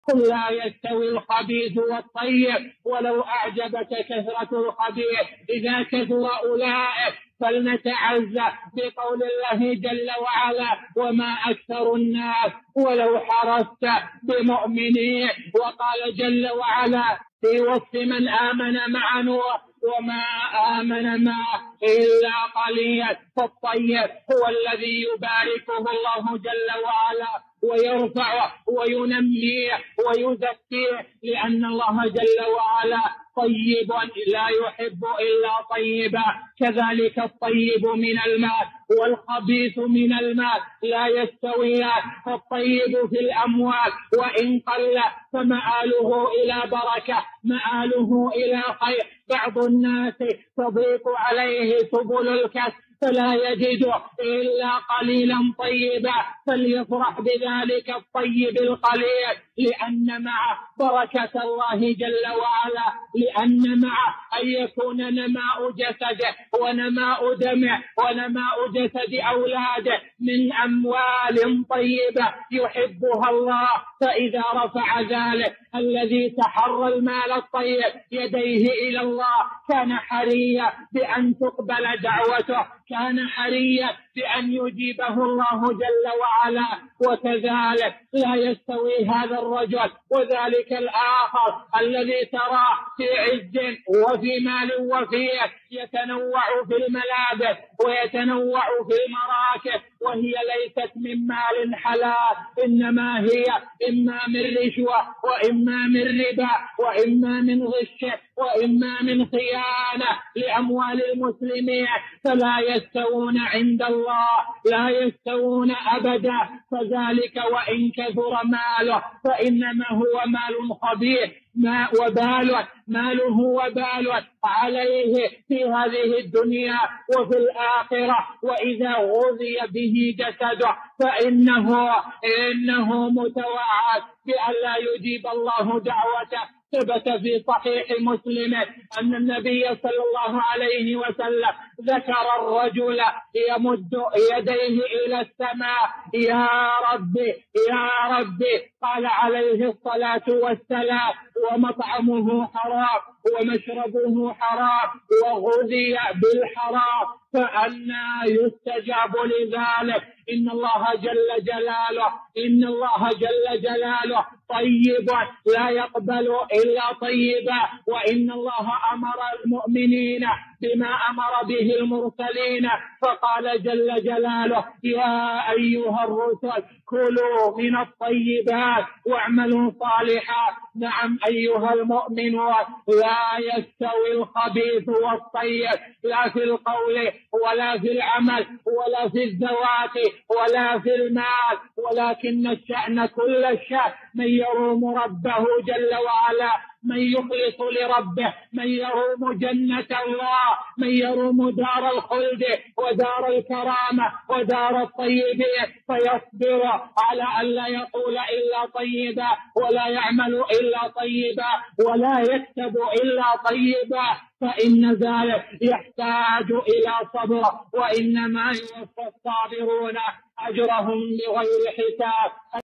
قل لا يستوي الخبيث والطيب ولو أعجبك كثرة الخبيث إذا كثر أولئك. فلنتعزى بقول الله جل وعلا وما أكثر الناس ولو حرصت بمؤمنين. وقال جل وعلا في وصف من آمن مع نوح وما آمن معه إلا قليل. فالطيب هو الذي يباركه الله جل وعلا ويرفعه وينميه ويزكيه، لأن الله جل وعلا طيب لا يحب إلا طيبا. كذلك الطيب من المال والخبيث من المال لا يستويان. فالطيب في الأموال وإن قل فمآله إلى بركة، مآله إلى خير. بعض الناس تضيق عليه سبل الكسب فلا يجد إلا قليلا طيبا، فليفرح بذلك الطيب القليل، لأن مع بركة الله جل وعلا، لأن مع أن يكون نماء جسده ونماء دمه ونماء جسد أولاده من أموال طيبة يحبها الله. فإذا رفع ذلك الذي تحرى المال الطيب يديه إلى الله كان حريا بأن تقبل دعوته، كان حريا بأن يجيبه الله جل وعلا. وكذلك لا يستوي هذا الرجل وذلك الآخر الذي ترى في عز وفي مال وفيه يتنوع في الملابس ويتنوع في المراكب وهي ليست من مال حلال، إنما هي إما من رشوة وإما من ربا وإما من غش وإما من خيانة لأموال المسلمين. فلا يستوون عند الله، لا يستوون أبدا. فذلك وإن كثر ماله فإنما هو مال خبيث ماله وبال عليه في هذه الدنيا وفي الآخرة. وإذا غذي به جسده فإنه متوعد بأن لا يجيب الله دعوته. ثبت في صحيح مسلم أن النبي صلى الله عليه وسلم ذكر الرجل يمد يديه إلى السماء يا ربي يا ربي، قال عليه الصلاة والسلام ومطعمه حرام ومشربه حرام وغذي بالحرام فأنى يستجاب لذلك. إن الله جل جلاله طيب لا يقبل إلا طيبا. وإن الله أمر المؤمنين بما أمر به المرسلين، فقال جل جلاله يا أيها الرسل كلوا من الطيبات واعملوا صالحا. نعم أيها المؤمنون، لا يستوي الخبيث والطيب، لا في القول ولا في العمل ولا في الذوات ولا في المال، ولكن الشأن كل الشأن من يروم ربه جل وعلا، من يخلص لربه، من يروم جنة الله، من يروم دار الخلد ودار الكرامة ودار الطيبين، فيصبر على أن لا يقول إلا طيبا ولا يعمل إلا طيبا ولا يكتب إلا طيبا، فإن ذلك يحتاج إلى صبر. وإنما يوفى الصابرون أجرهم بغير حساب.